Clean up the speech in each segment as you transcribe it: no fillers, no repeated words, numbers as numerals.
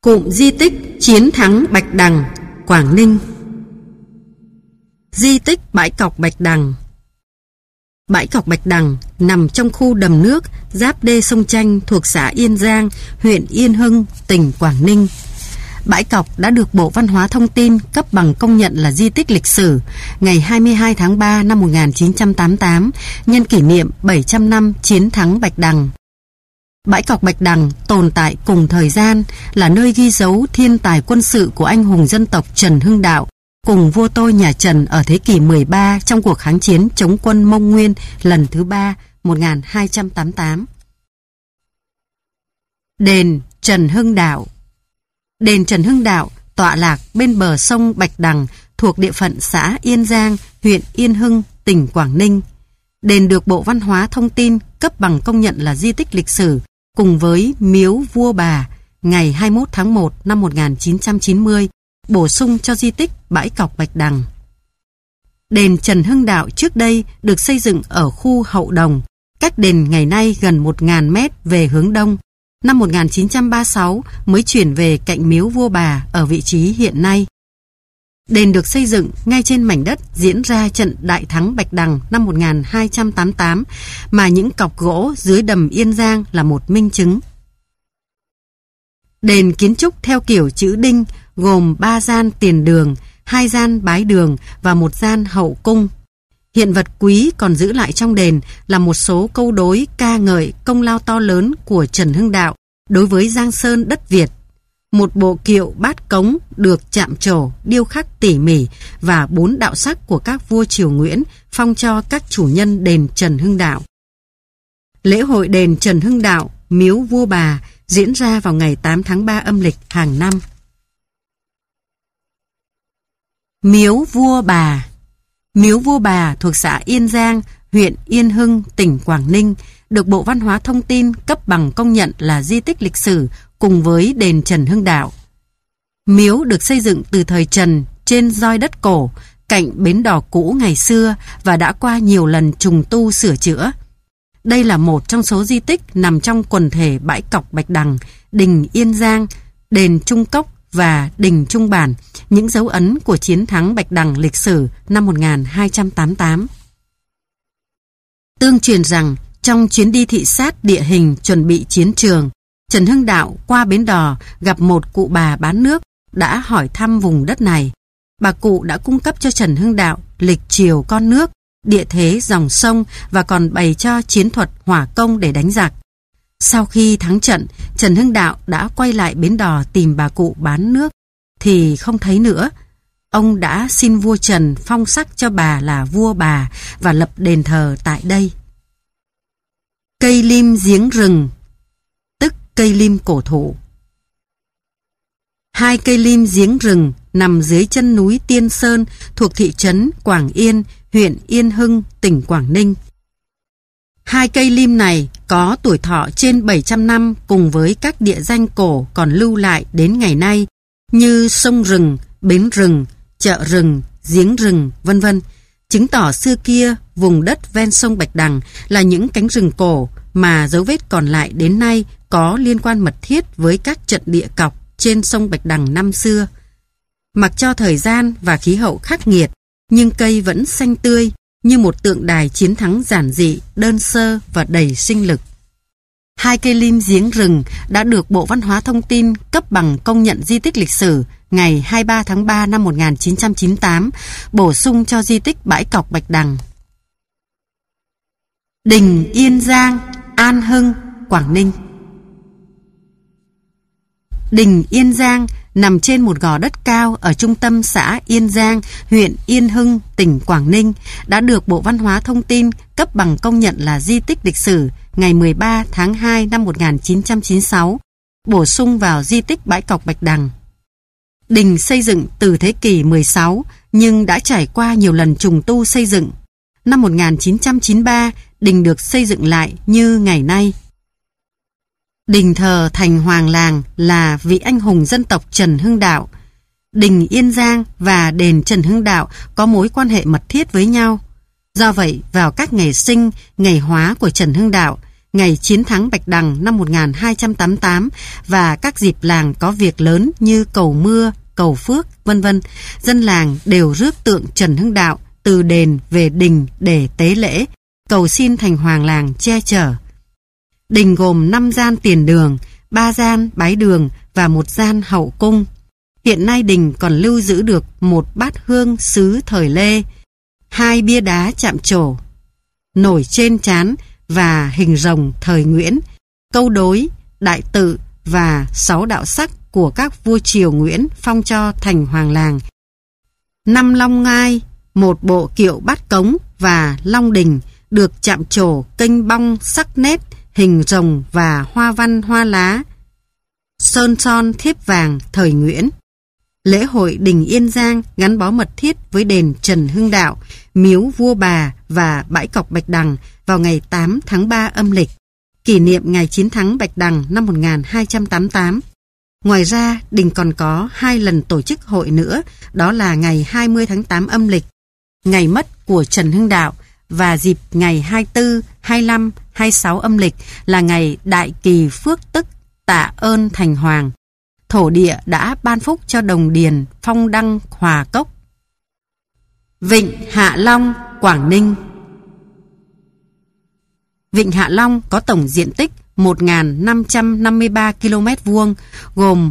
Cụm di tích Chiến thắng Bạch Đằng, Quảng Ninh. Di tích Bãi cọc Bạch Đằng. Bãi cọc Bạch Đằng nằm trong khu đầm nước giáp đê sông Chanh thuộc xã Yên Giang, huyện Yên Hưng, tỉnh Quảng Ninh. Bãi cọc đã được Bộ Văn hóa Thông tin cấp bằng công nhận là di tích lịch sử ngày 22 tháng 3 năm 1988 nhân kỷ niệm 700 năm Chiến thắng Bạch Đằng. Bãi cọc Bạch Đằng tồn tại cùng thời gian, là nơi ghi dấu thiên tài quân sự của anh hùng dân tộc Trần Hưng Đạo cùng vua tôi nhà Trần ở thế kỷ 13 trong cuộc kháng chiến chống quân Mông Nguyên lần thứ 3 1288. Đền Trần Hưng Đạo. Đền Trần Hưng Đạo tọa lạc bên bờ sông Bạch Đằng thuộc địa phận xã Yên Giang, huyện Yên Hưng, tỉnh Quảng Ninh. Đền được Bộ Văn hóa Thông tin cấp bằng công nhận là di tích lịch sử cùng với miếu vua bà ngày 21 tháng 1 năm 1990, bổ sung cho di tích Bãi cọc Bạch Đằng. Đền Trần Hưng Đạo trước đây được xây dựng ở khu Hậu Đồng, cách đền ngày nay gần 1.000 mét về hướng đông. Năm 1936 mới chuyển về cạnh miếu vua bà ở vị trí hiện nay. Đền được xây dựng ngay trên mảnh đất diễn ra trận Đại thắng Bạch Đằng năm 1288 mà những cọc gỗ dưới đầm Yên Giang là một minh chứng. Đền kiến trúc theo kiểu chữ đinh, gồm 3 gian tiền đường, 2 gian bái đường và 1 gian hậu cung. Hiện vật quý còn giữ lại trong đền là một số câu đối ca ngợi công lao to lớn của Trần Hưng Đạo đối với Giang Sơn đất Việt. Một bộ kiệu bát cống được chạm trổ, điêu khắc tỉ mỉ và 4 đạo sắc của các vua triều Nguyễn phong cho các chủ nhân đền Trần Hưng Đạo. Lễ hội đền Trần Hưng Đạo, miếu vua bà diễn ra vào ngày 8 tháng 3 âm lịch hàng năm. Miếu vua bà. Miếu vua bà thuộc xã Yên Giang, huyện Yên Hưng, tỉnh Quảng Ninh, được Bộ Văn hóa Thông tin cấp bằng công nhận là di tích lịch sử cùng với đền Trần Hưng Đạo. Miếu được xây dựng từ thời Trần trên roi đất cổ, cạnh bến đò cũ ngày xưa và đã qua nhiều lần trùng tu sửa chữa. Đây là một trong số di tích nằm trong quần thể Bãi cọc Bạch Đằng, đình Yên Giang, đền Trung Cốc và đình Trung Bản, những dấu ấn của chiến thắng Bạch Đằng lịch sử năm 1288. Tương truyền rằng trong chuyến đi thị sát địa hình chuẩn bị chiến trường, Trần Hưng Đạo qua bến đò gặp một cụ bà bán nước đã hỏi thăm vùng đất này. Bà cụ đã cung cấp cho Trần Hưng Đạo lịch chiều con nước, địa thế dòng sông và còn bày cho chiến thuật hỏa công để đánh giặc. Sau khi thắng trận, Trần Hưng Đạo đã quay lại bến đò tìm bà cụ bán nước thì không thấy nữa. Ông đã xin vua Trần phong sắc cho bà là vua bà và lập đền thờ tại đây. Cây lim giếng rừng, tức cây lim cổ thụ. 2 cây lim giếng rừng nằm dưới chân núi Tiên Sơn thuộc thị trấn Quảng Yên, huyện Yên Hưng, tỉnh Quảng Ninh. 2 cây lim này có tuổi thọ trên 700 năm cùng với các địa danh cổ còn lưu lại đến ngày nay như sông rừng, bến rừng, chợ rừng, giếng rừng, vân vân, chứng tỏ xưa kia vùng đất ven sông Bạch Đằng là những cánh rừng cổ mà dấu vết còn lại đến nay có liên quan mật thiết với các trận địa cọc trên sông Bạch Đằng năm xưa. Mặc cho thời gian và khí hậu khắc nghiệt, nhưng cây vẫn xanh tươi như một tượng đài chiến thắng giản dị, đơn sơ và đầy sinh lực. 2 cây lim giếng rừng đã được Bộ Văn hóa Thông tin cấp bằng công nhận di tích lịch sử ngày 23 tháng 3 năm 1998, bổ sung cho di tích Bãi cọc Bạch Đằng. Đình Yên Giang, An Hưng, Quảng Ninh. Đình Yên Giang nằm trên một gò đất cao ở trung tâm xã Yên Giang, huyện Yên Hưng, tỉnh Quảng Ninh, đã được Bộ Văn hóa Thông tin cấp bằng công nhận là di tích lịch sử ngày 13 tháng 2 năm 1996, bổ sung vào di tích Bãi cọc Bạch Đằng. Đình xây dựng từ thế kỷ 16 nhưng đã trải qua nhiều lần trùng tu xây dựng. Năm 1993, đình được xây dựng lại như ngày nay. Đình thờ Thành Hoàng Làng là vị anh hùng dân tộc Trần Hưng Đạo. Đình Yên Giang và đền Trần Hưng Đạo có mối quan hệ mật thiết với nhau. Do vậy, vào các ngày sinh, ngày hóa của Trần Hưng Đạo, ngày chiến thắng Bạch Đằng năm 1288 và các dịp làng có việc lớn như cầu mưa, cầu phước, vân vân, dân làng đều rước tượng Trần Hưng Đạo từ đền về đình để tế lễ, cầu xin thành hoàng làng che chở. Đình gồm 5 gian tiền đường, 3 gian bái đường và 1 gian hậu cung. Hiện nay đình còn lưu giữ được 1 bát hương sứ thời Lê, 2 bia đá chạm trổ, nổi trên trán và hình rồng thời Nguyễn, câu đối, đại tự và 6 đạo sắc của các vua triều Nguyễn phong cho thành hoàng làng. 5 long ngai, 1 bộ kiệu bát cống và long đình được chạm trổ kênh bong sắc nét, hình rồng và hoa văn hoa lá, sơn son thiếp vàng thời Nguyễn. Lễ hội đình Yên Giang gắn bó mật thiết với đền Trần Hưng Đạo, miếu vua bà và bãi cọc Bạch Đằng vào ngày 8 tháng 3 âm lịch, kỷ niệm ngày chiến thắng Bạch Đằng năm 1288. Ngoài ra, đình còn có 2 lần tổ chức hội nữa, đó là ngày 20 tháng 8 âm lịch, ngày mất của Trần Hưng Đạo, và dịp ngày 24, 25, 26 âm lịch là ngày đại kỳ phước tức tạ ơn thành hoàng. Thổ địa đã ban phúc cho đồng điền, phong đăng, hòa cốc. Vịnh Hạ Long, Quảng Ninh. Vịnh Hạ Long có tổng diện tích 1.553 km vuông, gồm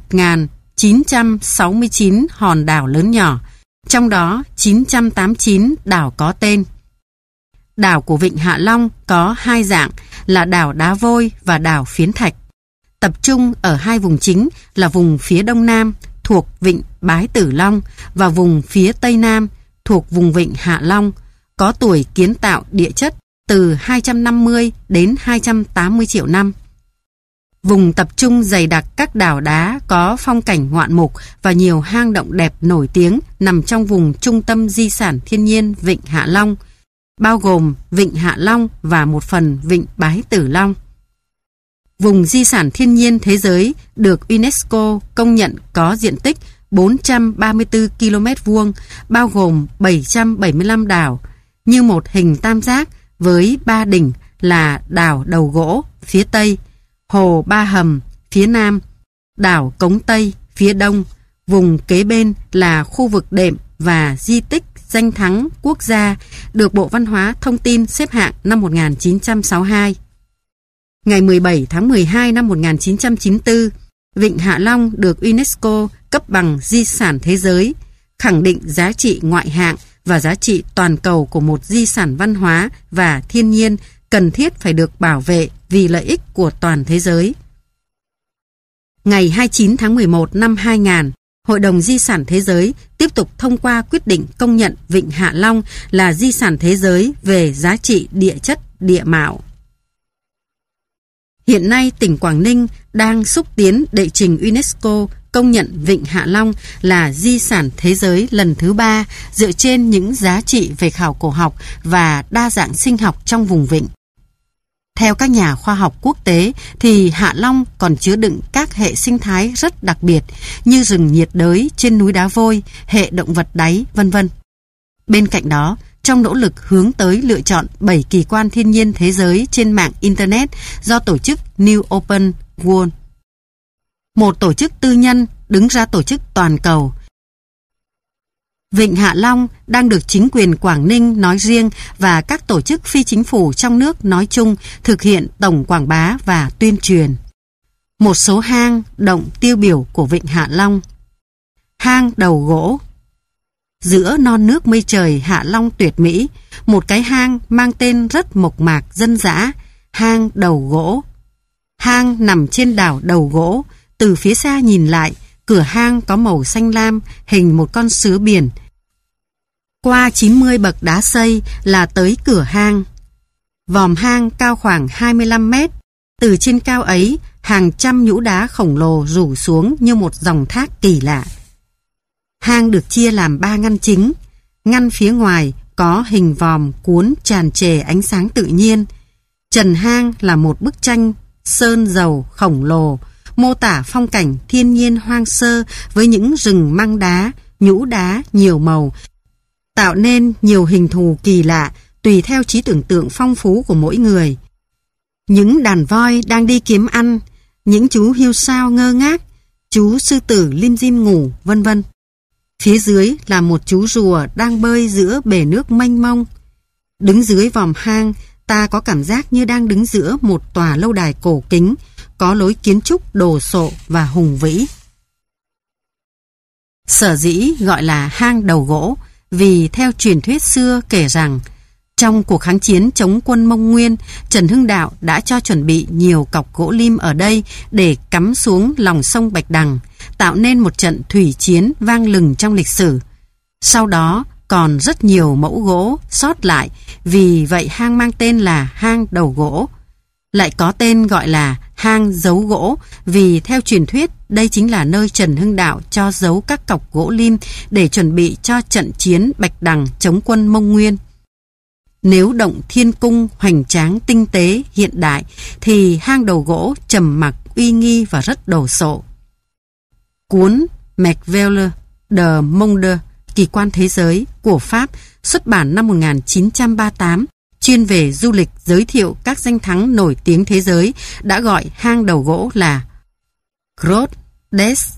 1.969 hòn đảo lớn nhỏ, trong đó 989 đảo có tên. Đảo của Vịnh Hạ Long có 2 dạng là đảo đá vôi và đảo phiến thạch. Tập trung ở 2 vùng chính là vùng phía đông nam thuộc Vịnh Bái Tử Long và vùng phía tây nam thuộc vùng Vịnh Hạ Long, có tuổi kiến tạo địa chất từ 250 đến 280 triệu năm. Vùng tập trung dày đặc các đảo đá có phong cảnh ngoạn mục và nhiều hang động đẹp nổi tiếng nằm trong vùng trung tâm di sản thiên nhiên Vịnh Hạ Long, bao gồm Vịnh Hạ Long và một phần Vịnh Bái Tử Long. Vùng di sản thiên nhiên thế giới được UNESCO công nhận có diện tích 434 km vuông, bao gồm 775 đảo, như một hình tam giác với 3 đỉnh là đảo Đầu Gỗ phía Tây, Hồ Ba Hầm phía Nam, đảo Cống Tây phía Đông, vùng kế bên là khu vực đệm và di tích danh thắng quốc gia được Bộ Văn hóa Thông tin xếp hạng năm 1962. Ngày 17 tháng 12 năm 1994, Vịnh Hạ Long được UNESCO cấp bằng di sản thế giới, khẳng định giá trị ngoại hạng và giá trị toàn cầu của một di sản văn hóa và thiên nhiên cần thiết phải được bảo vệ vì lợi ích của toàn thế giới. Ngày 29 tháng 11 năm 2000, Hội đồng Di sản Thế giới tiếp tục thông qua quyết định công nhận Vịnh Hạ Long là di sản thế giới về giá trị địa chất địa mạo. Hiện nay, tỉnh Quảng Ninh đang xúc tiến đệ trình UNESCO công nhận Vịnh Hạ Long là di sản thế giới lần thứ 3 dựa trên những giá trị về khảo cổ học và đa dạng sinh học trong vùng vịnh. Theo các nhà khoa học quốc tế thì Hạ Long còn chứa đựng các hệ sinh thái rất đặc biệt như rừng nhiệt đới trên núi đá vôi, hệ động vật đáy, vân vân. Bên cạnh đó, trong nỗ lực hướng tới lựa chọn 7 kỳ quan thiên nhiên thế giới trên mạng Internet do tổ chức New Open World, một tổ chức tư nhân đứng ra tổ chức toàn cầu, Vịnh Hạ Long đang được chính quyền Quảng Ninh nói riêng và các tổ chức phi chính phủ trong nước nói chung thực hiện tổng quảng bá và tuyên truyền. Một số hang, động tiêu biểu của Vịnh Hạ Long. Hang Đầu Gỗ. Giữa non nước mây trời Hạ Long tuyệt mỹ, một cái hang mang tên rất mộc mạc dân dã, hang Đầu Gỗ. Hang nằm trên đảo Đầu Gỗ, từ phía xa nhìn lại, cửa hang có màu xanh lam, hình một con sứa biển. Qua 90 bậc đá xây là tới cửa hang. Vòm hang cao khoảng 25 mét. Từ trên cao ấy, hàng trăm nhũ đá khổng lồ rủ xuống như một dòng thác kỳ lạ. Hang được chia làm 3 ngăn chính. Ngăn phía ngoài có hình vòm cuốn tràn trề ánh sáng tự nhiên. Trần hang là một bức tranh sơn dầu khổng lồ, mô tả phong cảnh thiên nhiên hoang sơ với những rừng măng đá, nhũ đá nhiều màu, tạo nên nhiều hình thù kỳ lạ tùy theo trí tưởng tượng phong phú của mỗi người. Những đàn voi đang đi kiếm ăn, những chú hiêu sao ngơ ngác, chú sư tử lim dim ngủ, vân vân. Phía dưới là một chú rùa đang bơi giữa bể nước mênh mông. Đứng dưới vòm hang, ta có cảm giác như đang đứng giữa một tòa lâu đài cổ kính, có lối kiến trúc đồ sộ và hùng vĩ. Sở dĩ gọi là hang đầu gỗ vì theo truyền thuyết xưa kể rằng trong cuộc kháng chiến chống quân Mông Nguyên, Trần Hưng Đạo đã cho chuẩn bị nhiều cọc gỗ lim ở đây để cắm xuống lòng sông Bạch Đằng, tạo nên một trận thủy chiến vang lừng trong lịch sử. Sau đó còn rất nhiều mẫu gỗ sót lại, vì vậy hang mang tên là hang đầu gỗ. Lại có tên gọi là hang giấu gỗ vì theo truyền thuyết đây chính là nơi Trần Hưng Đạo cho giấu các cọc gỗ lim để chuẩn bị cho trận chiến Bạch Đằng chống quân Mông Nguyên. Nếu động thiên cung hoành tráng tinh tế hiện đại thì hang đầu gỗ trầm mặc uy nghi và rất đồ sộ. Cuốn Macvelle de Monde, kỳ quan thế giới của Pháp, xuất bản năm 1938, chuyên về du lịch giới thiệu các danh thắng nổi tiếng thế giới, đã gọi hang đầu gỗ là Grotte des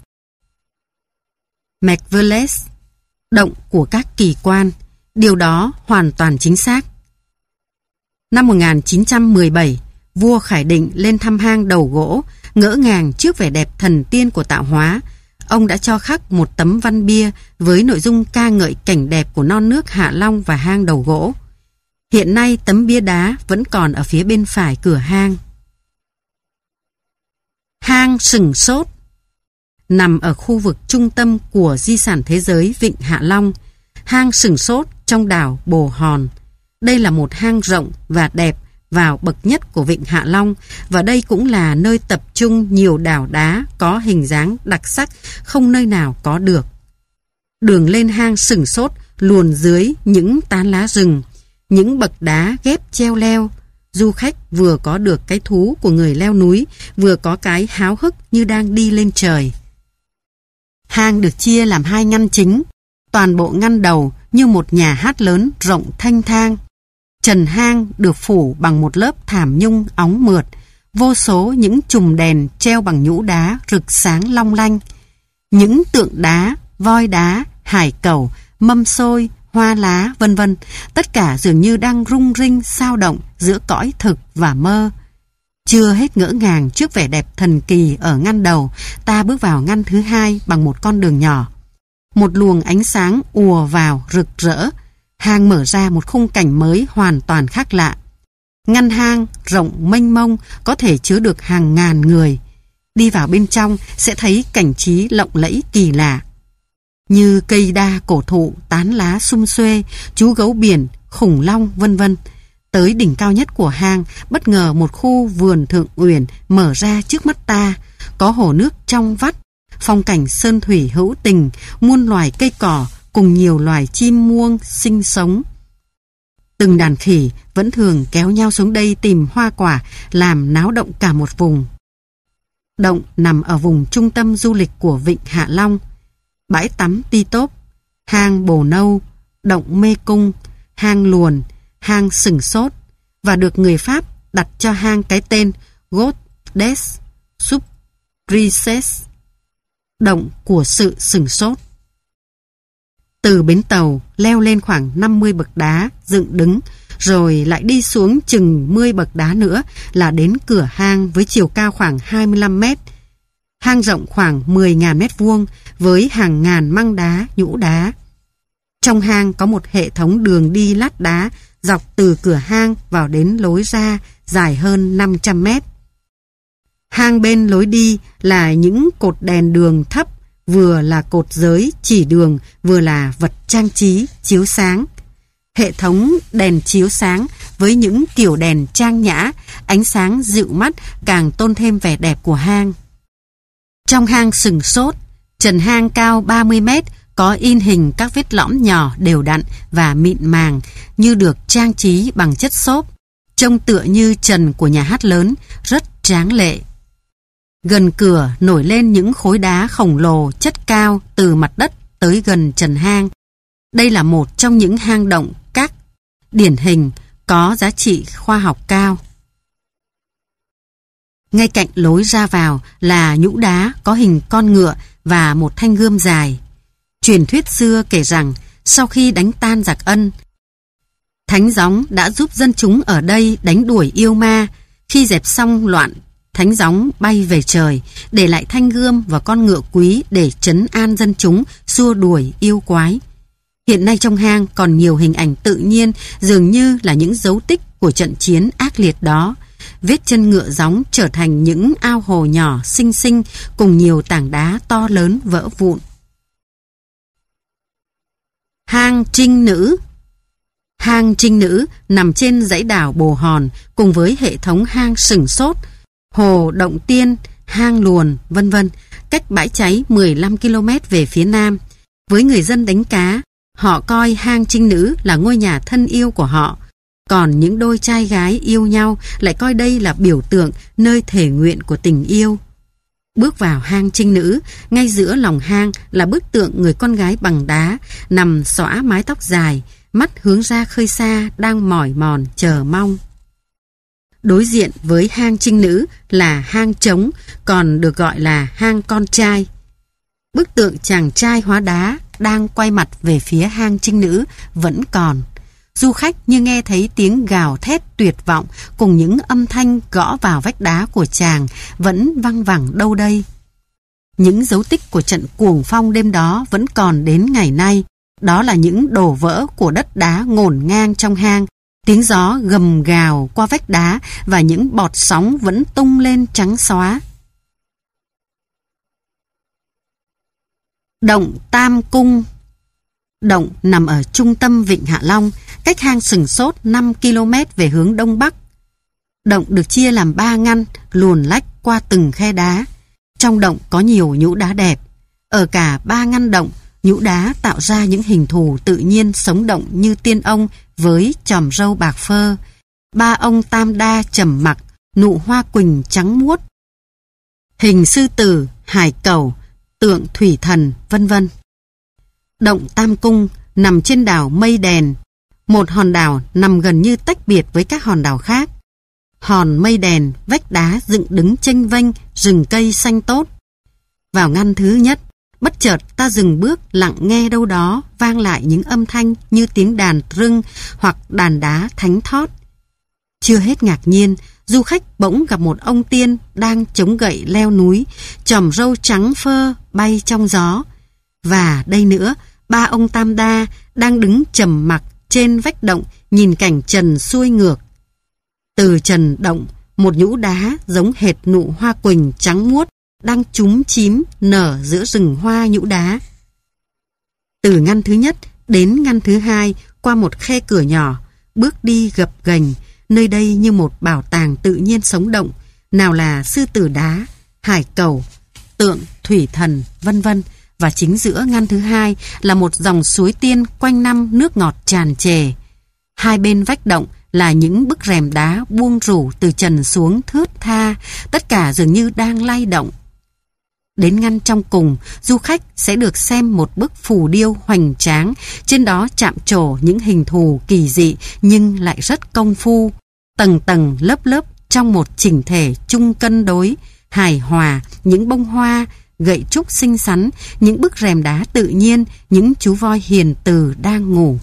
Macvelles, động của các kỳ quan. Điều đó hoàn toàn chính xác. Năm 1917, vua Khải Định lên thăm hang đầu gỗ, ngỡ ngàng trước vẻ đẹp thần tiên của tạo hóa. Ông đã cho khắc một tấm văn bia với nội dung ca ngợi cảnh đẹp của non nước Hạ Long và hang đầu gỗ. Hiện nay tấm bia đá vẫn còn ở phía bên phải cửa hang. Hang Sừng Sốt nằm ở khu vực trung tâm của di sản thế giới Vịnh Hạ Long. Hang Sừng Sốt trong đảo Bồ Hòn. Đây là một hang rộng và đẹp vào bậc nhất của Vịnh Hạ Long, và đây cũng là nơi tập trung nhiều đảo đá có hình dáng đặc sắc không nơi nào có được. Đường lên hang Sừng Sốt luồn dưới những tán lá rừng, những bậc đá ghép treo leo. Du khách vừa có được cái thú của người leo núi, vừa có cái háo hức như đang đi lên trời. Hang được chia làm hai ngăn chính. Toàn bộ ngăn đầu như một nhà hát lớn rộng thanh thang. Trần hang được phủ bằng một lớp thảm nhung óng mượt, vô số những chùm đèn treo bằng nhũ đá rực sáng long lanh. Những tượng đá, voi đá, hải cẩu, mâm xôi, hoa lá, vân vân, tất cả dường như đang rung rinh sao động giữa cõi thực và mơ. Chưa hết ngỡ ngàng trước vẻ đẹp thần kỳ ở ngăn đầu, ta bước vào ngăn thứ hai bằng một con đường nhỏ. Một luồng ánh sáng ùa vào rực rỡ, hang mở ra một khung cảnh mới hoàn toàn khác lạ. Ngăn hang rộng mênh mông, có thể chứa được hàng ngàn người. Đi vào bên trong sẽ thấy cảnh trí lộng lẫy kỳ lạ, như cây đa cổ thụ tán lá sum xuê, chú gấu biển, khủng long, vân vân. Tới đỉnh cao nhất của hang, bất ngờ một khu vườn thượng uyển mở ra trước mắt ta, có hồ nước trong vắt, phong cảnh sơn thủy hữu tình, muôn loài cây cỏ cùng nhiều loài chim muông sinh sống. Từng đàn khỉ vẫn thường kéo nhau xuống đây tìm hoa quả, làm náo động cả một vùng. Động nằm ở vùng trung tâm du lịch của Vịnh Hạ Long. Bãi tắm Ti Tốp, hang Bồ Nâu, động Mê Cung, hang Luồn, hang Sừng Sốt, và được người Pháp đặt cho hang cái tên Grotte des Surprises, động của sự sừng sốt. Từ bến tàu leo lên khoảng 50 bậc đá dựng đứng, rồi lại đi xuống chừng 10 bậc đá nữa là đến cửa hang với chiều cao khoảng 25 mét. Hang rộng khoảng 10.000 mét vuông với hàng ngàn măng đá, nhũ đá. Trong hang có một hệ thống đường đi lát đá dọc từ cửa hang vào đến lối ra dài hơn 500 mét. Hang bên lối đi là những cột đèn đường thấp, vừa là cột giới chỉ đường, vừa là vật trang trí chiếu sáng. Hệ thống đèn chiếu sáng với những kiểu đèn trang nhã, ánh sáng dịu mắt càng tôn thêm vẻ đẹp của hang. Trong hang Sừng Sốt, trần hang cao 30 mét, có in hình các vết lõm nhỏ đều đặn và mịn màng như được trang trí bằng chất xốp, trông tựa như trần của nhà hát lớn, rất tráng lệ. Gần cửa nổi lên những khối đá khổng lồ chất cao từ mặt đất tới gần trần hang. Đây là một trong những hang động các điển hình có giá trị khoa học cao. Ngay cạnh lối ra vào là nhũ đá có hình con ngựa và một thanh gươm dài. Truyền thuyết xưa kể rằng sau khi đánh tan giặc Ân, Thánh Gióng đã giúp dân chúng ở đây đánh đuổi yêu ma. Khi dẹp xong loạn, Thánh Gióng bay về trời, để lại thanh gươm và con ngựa quý để trấn an dân chúng, xua đuổi yêu quái. Hiện nay trong hang còn nhiều hình ảnh tự nhiên, dường như là những dấu tích của trận chiến ác liệt đó. Vết chân ngựa gióng trở thành những ao hồ nhỏ xinh xinh cùng nhiều tảng đá to lớn vỡ vụn. Hang Trinh Nữ. Hang Trinh Nữ nằm trên dãy đảo Bồ Hòn cùng với hệ thống hang Sừng Sốt, Hồ Động Tiên, hang Luồn, vân vân, cách bãi cháy 15 km về phía nam. Với người dân đánh cá, họ coi hang Trinh Nữ là ngôi nhà thân yêu của họ. Còn những đôi trai gái yêu nhau lại coi đây là biểu tượng nơi thể nguyện của tình yêu. Bước vào hang Trinh Nữ, ngay giữa lòng hang là bức tượng người con gái bằng đá, nằm xõa mái tóc dài, mắt hướng ra khơi xa đang mỏi mòn chờ mong. Đối diện với hang Trinh Nữ là hang Trống, còn được gọi là hang Con Trai. Bức tượng chàng trai hóa đá đang quay mặt về phía hang Trinh Nữ vẫn còn. Du khách như nghe thấy tiếng gào thét tuyệt vọng cùng những âm thanh gõ vào vách đá của chàng vẫn văng vẳng đâu đây. Những dấu tích của trận cuồng phong đêm đó vẫn còn đến ngày nay. Đó là những đổ vỡ của đất đá ngổn ngang trong hang, tiếng gió gầm gào qua vách đá và những bọt sóng vẫn tung lên trắng xóa. Động Tam Cung. Động nằm ở trung tâm Vịnh Hạ Long, cách hang Sừng Sốt 5 km về hướng đông bắc. Động được chia làm 3 ngăn, luồn lách qua từng khe đá. Trong động có nhiều nhũ đá đẹp. Ở cả 3 ngăn động, nhũ đá tạo ra những hình thù tự nhiên sống động như tiên ông với chòm râu bạc phơ, 3 ông tam đa trầm mặc, nụ hoa quỳnh trắng muốt, hình sư tử, hải cẩu, tượng thủy thần, vân vân. Động Tam Cung nằm trên đảo Mây Đèn, một hòn đảo nằm gần như tách biệt với các hòn đảo khác. Hòn Mây Đèn, vách đá dựng đứng chênh vênh, rừng cây xanh tốt. Vào ngăn thứ nhất, bất chợt ta dừng bước lặng nghe đâu đó vang lại những âm thanh như tiếng đàn rưng hoặc đàn đá thánh thót. Chưa hết ngạc nhiên, du khách bỗng gặp một ông tiên đang chống gậy leo núi, chòm râu trắng phơ bay trong gió. Và đây nữa, 3 ông tam đa đang đứng trầm mặc trên vách động nhìn cảnh trần xuôi ngược. Từ trần động, một nhũ đá giống hệt nụ hoa quỳnh trắng muốt đang chúm chím nở giữa rừng hoa nhũ đá. Từ ngăn thứ nhất đến ngăn thứ hai qua một khe cửa nhỏ, bước đi gập ghềnh, nơi đây như một bảo tàng tự nhiên sống động, nào là sư tử đá, hải cẩu, tượng thủy thần, vân vân. Và chính giữa ngăn thứ hai là một dòng suối tiên quanh năm nước ngọt tràn trề. Hai bên vách động là những bức rèm đá buông rủ từ trần xuống thướt tha, tất cả dường như đang lay động. Đến ngăn trong cùng, du khách sẽ được xem một bức phù điêu hoành tráng, trên đó chạm trổ những hình thù kỳ dị nhưng lại rất công phu, tầng tầng lớp lớp trong một chỉnh thể chung cân đối, hài hòa, những bông hoa, gậy trúc xinh xắn, những bức rèm đá tự nhiên, những chú voi hiền từ đang ngủ.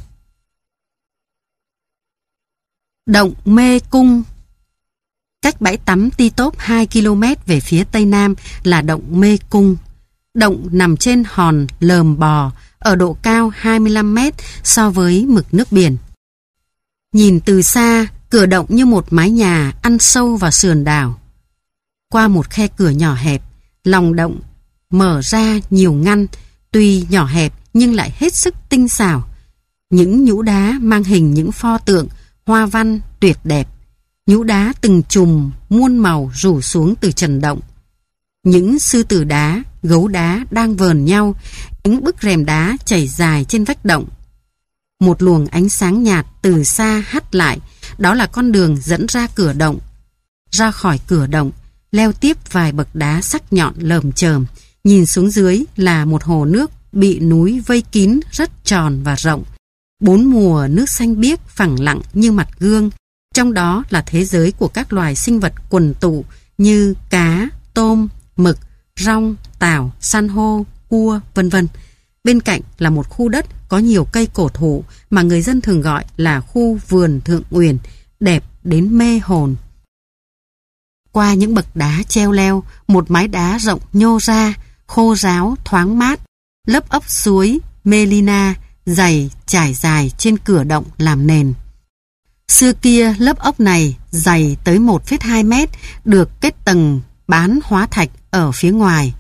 Động Mê Cung. Cách bãi tắm Ti Tốp 2 km về phía tây nam là động Mê Cung. Động nằm trên hòn Lờm Bò, ở độ cao 25 mét so với mực nước biển. Nhìn từ xa, cửa động như một mái nhà ăn sâu vào sườn đảo. Qua một khe cửa nhỏ hẹp, lòng động mở ra nhiều ngăn, tuy nhỏ hẹp nhưng lại hết sức tinh xảo. Những nhũ đá mang hình những pho tượng, hoa văn tuyệt đẹp. Nhũ đá từng chùm muôn màu rủ xuống từ trần động. Những sư tử đá, gấu đá đang vờn nhau, những bức rèm đá chảy dài trên vách động. Một luồng ánh sáng nhạt từ xa hắt lại, đó là con đường dẫn ra cửa động. Ra khỏi cửa động, leo tiếp vài bậc đá sắc nhọn lởm chởm, nhìn xuống dưới là một hồ nước bị núi vây kín rất tròn và rộng. 4 mùa nước xanh biếc phẳng lặng như mặt gương. Trong đó là thế giới của các loài sinh vật quần tụ như cá, tôm, mực, rong, tảo, san hô, cua, vân vân. Bên cạnh là một khu đất có nhiều cây cổ thụ mà người dân thường gọi là khu vườn Thượng Uyển, đẹp đến mê hồn. Qua những bậc đá treo leo, một mái đá rộng nhô ra, khô ráo, thoáng mát, lấp ấp suối Melina dày trải dài trên cửa động làm nền. Xưa kia lớp ốc này dày tới 1,2 mét, được kết tầng bán hóa thạch ở phía ngoài.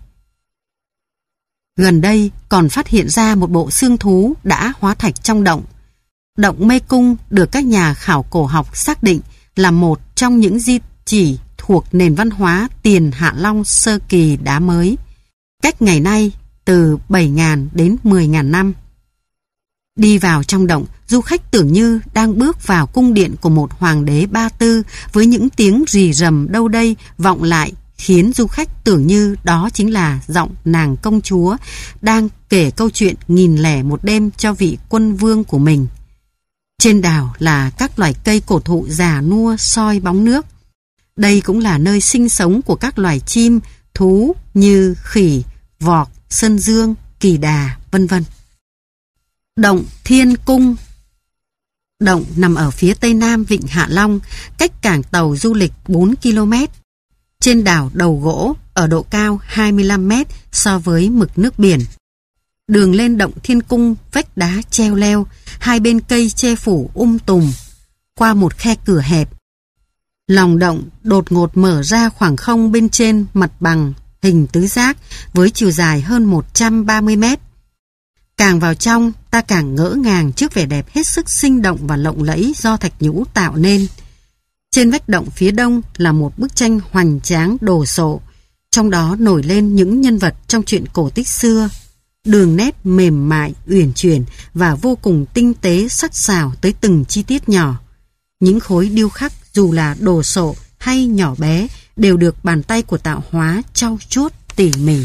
Gần đây còn phát hiện ra một bộ xương thú đã hóa thạch trong động. Động Mê Cung được các nhà khảo cổ học xác định là một trong những di chỉ thuộc nền văn hóa tiền Hạ Long sơ kỳ đá mới, cách ngày nay từ 7.000 đến 10.000 năm. Đi vào trong động, du khách tưởng như đang bước vào cung điện của một hoàng đế Ba Tư với những tiếng rì rầm đâu đây vọng lại, khiến du khách tưởng như đó chính là giọng nàng công chúa đang kể câu chuyện 1001 đêm cho vị quân vương của mình. Trên đảo là các loài cây cổ thụ già nua soi bóng nước. Đây cũng là nơi sinh sống của các loài chim, thú như khỉ, vọt, sơn dương, kỳ đà, vân vân. Động Thiên Cung. Động nằm ở phía tây nam vịnh Hạ Long, cách cảng tàu du lịch 4 km. Trên đảo Đầu Gỗ, ở độ cao 25 mét so với mực nước biển. Đường lên Động Thiên Cung vách đá treo leo, hai bên cây che phủ tùm, qua một khe cửa hẹp. Lòng động đột ngột mở ra khoảng không bên trên mặt bằng hình tứ giác với chiều dài hơn 130 mét. Càng vào trong, ta càng ngỡ ngàng trước vẻ đẹp hết sức sinh động và lộng lẫy do thạch nhũ tạo nên. Trên vách động phía đông là một bức tranh hoành tráng đồ sộ, trong đó nổi lên những nhân vật trong truyện cổ tích xưa. Đường nét mềm mại, uyển chuyển và vô cùng tinh tế sắc sảo tới từng chi tiết nhỏ. Những khối điêu khắc dù là đồ sộ hay nhỏ bé đều được bàn tay của tạo hóa trau chuốt tỉ mỉ.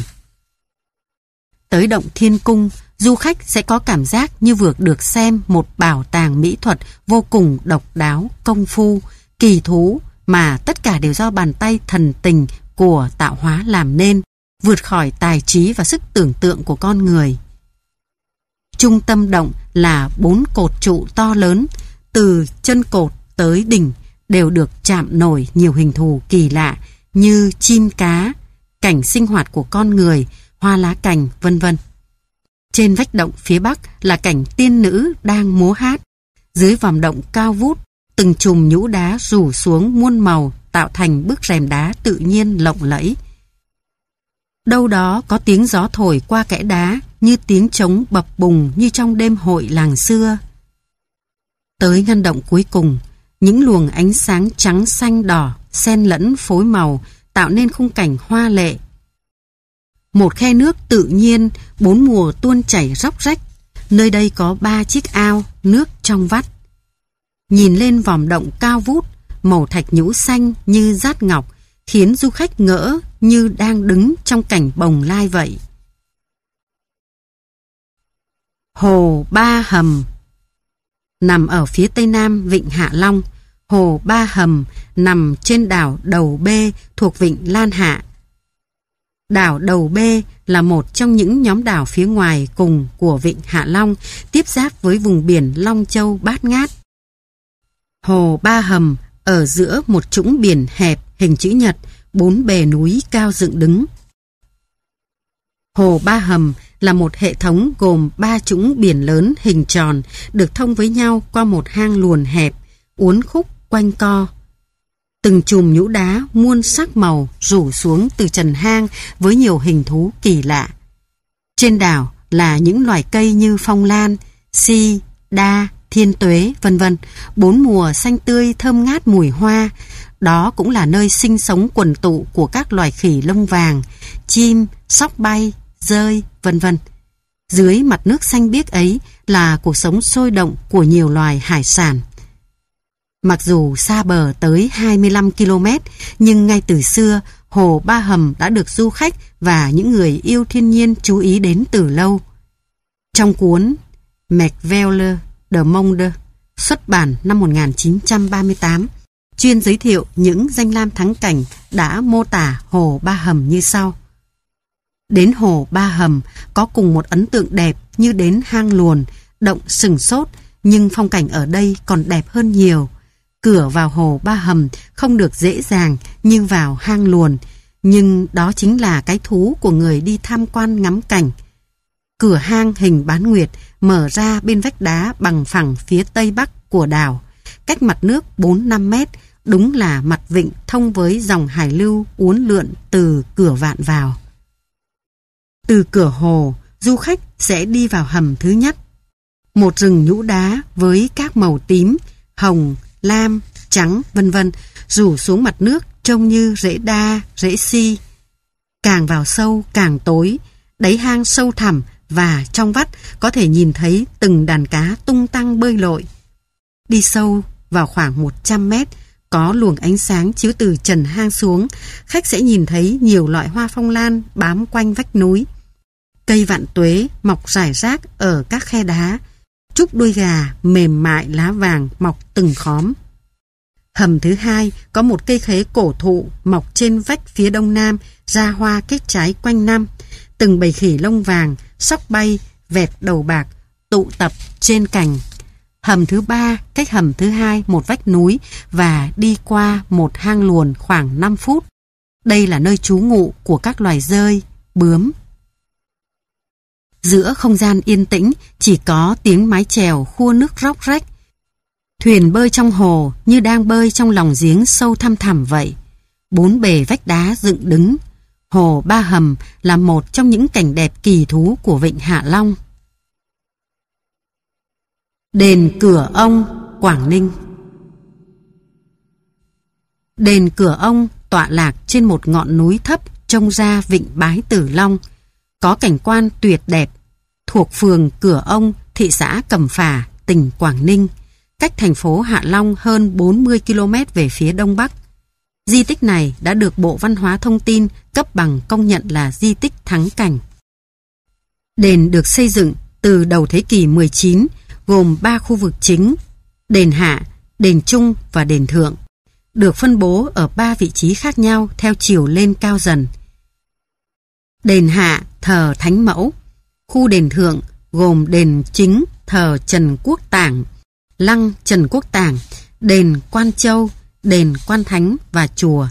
Tới Động Thiên Cung, du khách sẽ có cảm giác như vừa được xem một bảo tàng mỹ thuật vô cùng độc đáo, công phu, kỳ thú mà tất cả đều do bàn tay thần tình của tạo hóa làm nên, vượt khỏi tài trí và sức tưởng tượng của con người. Trung tâm động là 4 cột trụ to lớn, từ chân cột tới đỉnh đều được chạm nổi nhiều hình thù kỳ lạ như chim cá, cảnh sinh hoạt của con người, hoa lá cành, vân vân. Trên vách động phía bắc là cảnh tiên nữ đang múa hát. Dưới vòm động cao vút, từng chùm nhũ đá rủ xuống muôn màu tạo thành bức rèm đá tự nhiên lộng lẫy. Đâu đó có tiếng gió thổi qua kẽ đá như tiếng trống bập bùng như trong đêm hội làng xưa. Tới ngăn động cuối cùng, những luồng ánh sáng trắng xanh đỏ xen lẫn phối màu tạo nên khung cảnh hoa lệ. Một khe nước tự nhiên 4 mùa tuôn chảy róc rách. Nơi đây có 3 chiếc ao, nước trong vắt. Nhìn lên vòm động cao vút, màu thạch nhũ xanh như dát ngọc, khiến du khách ngỡ như đang đứng trong cảnh bồng lai vậy. Hồ Ba Hầm. Nằm ở phía tây nam vịnh Hạ Long, Hồ Ba Hầm nằm trên đảo Đầu Bê thuộc vịnh Lan Hạ. Đảo Đầu Bê là một trong những nhóm đảo phía ngoài cùng của vịnh Hạ Long, tiếp giáp với vùng biển Long Châu bát ngát. Hồ Ba Hầm ở giữa một trũng biển hẹp hình chữ nhật, 4 bề núi cao dựng đứng. Hồ Ba Hầm là một hệ thống gồm 3 trũng biển lớn hình tròn được thông với nhau qua một hang luồn hẹp, uốn khúc quanh co. Từng chùm nhũ đá muôn sắc màu rủ xuống từ trần hang với nhiều hình thú kỳ lạ. Trên đảo là những loài cây như phong lan, si, đa, thiên tuế, vân vân, 4 mùa xanh tươi thơm ngát mùi hoa. Đó cũng là nơi sinh sống quần tụ của các loài khỉ lông vàng, chim, sóc bay, dơi, vân vân. Dưới mặt nước xanh biếc ấy là cuộc sống sôi động của nhiều loài hải sản. Mặc dù xa bờ tới 25 km, nhưng ngay từ xưa, Hồ Ba Hầm đã được du khách và những người yêu thiên nhiên chú ý đến từ lâu. Trong cuốn Macvelle de Monde, xuất bản năm 1938, chuyên giới thiệu những danh lam thắng cảnh đã mô tả Hồ Ba Hầm như sau. Đến Hồ Ba Hầm có cùng một ấn tượng đẹp như đến hang Luồn, động Sừng Sốt, nhưng phong cảnh ở đây còn đẹp hơn nhiều. Cửa vào Hồ Ba Hầm không được dễ dàng như vào hang Luồn, nhưng đó chính là cái thú của người đi tham quan ngắm cảnh. Cửa hang hình bán nguyệt mở ra bên vách đá bằng phẳng phía tây bắc của đảo, cách mặt nước 4-5 mét, đúng là mặt vịnh thông với dòng hải lưu uốn lượn từ cửa vạn vào. Từ cửa hồ, du khách sẽ đi vào hầm thứ nhất. Một rừng nhũ đá với các màu tím, hồng, lam, trắng, vân vân rủ xuống mặt nước trông như rễ đa, rễ si. Càng vào sâu càng tối, đáy hang sâu thẳm và trong vắt có thể nhìn thấy từng đàn cá tung tăng bơi lội. Đi sâu vào khoảng 100 mét, có luồng ánh sáng chiếu từ trần hang xuống, khách sẽ nhìn thấy nhiều loại hoa phong lan bám quanh vách núi. Cây vạn tuế mọc rải rác ở các khe đá, trúc đuôi gà mềm mại lá vàng mọc từng khóm. Hầm thứ hai có một cây khế cổ thụ mọc trên vách phía đông nam, ra hoa kết trái quanh năm. Từng bầy khỉ lông vàng, sóc bay, vẹt đầu bạc, tụ tập trên cành. Hầm thứ ba cách hầm thứ hai một vách núi và đi qua một hang Luồn khoảng 5 phút. Đây là nơi trú ngụ của các loài dơi, bướm. Giữa không gian yên tĩnh chỉ có tiếng mái chèo khua nước róc rách. Thuyền bơi trong hồ như đang bơi trong lòng giếng sâu thăm thẳm vậy. 4 bề vách đá dựng đứng. Hồ Ba Hầm là một trong những cảnh đẹp kỳ thú của vịnh Hạ Long. Đền Cửa Ông, Quảng Ninh. Đền Cửa Ông tọa lạc trên một ngọn núi thấp trông ra vịnh Bái Tử Long, có cảnh quan tuyệt đẹp, thuộc phường Cửa Ông, thị xã Cẩm Phả, tỉnh Quảng Ninh, cách thành phố Hạ Long hơn 40 km về phía đông bắc. Di tích này đã được Bộ Văn hóa Thông tin cấp bằng công nhận là di tích thắng cảnh. Đền được xây dựng từ đầu thế kỷ 19, gồm 3 khu vực chính: đền Hạ, đền Trung và đền Thượng, được phân bố ở 3 vị trí khác nhau theo chiều lên cao dần. Đền Hạ thờ Thánh Mẫu, khu đền Thượng gồm đền chính thờ Trần Quốc Tảng, lăng Trần Quốc Tảng, đền Quan Châu, đền Quan Thánh và chùa.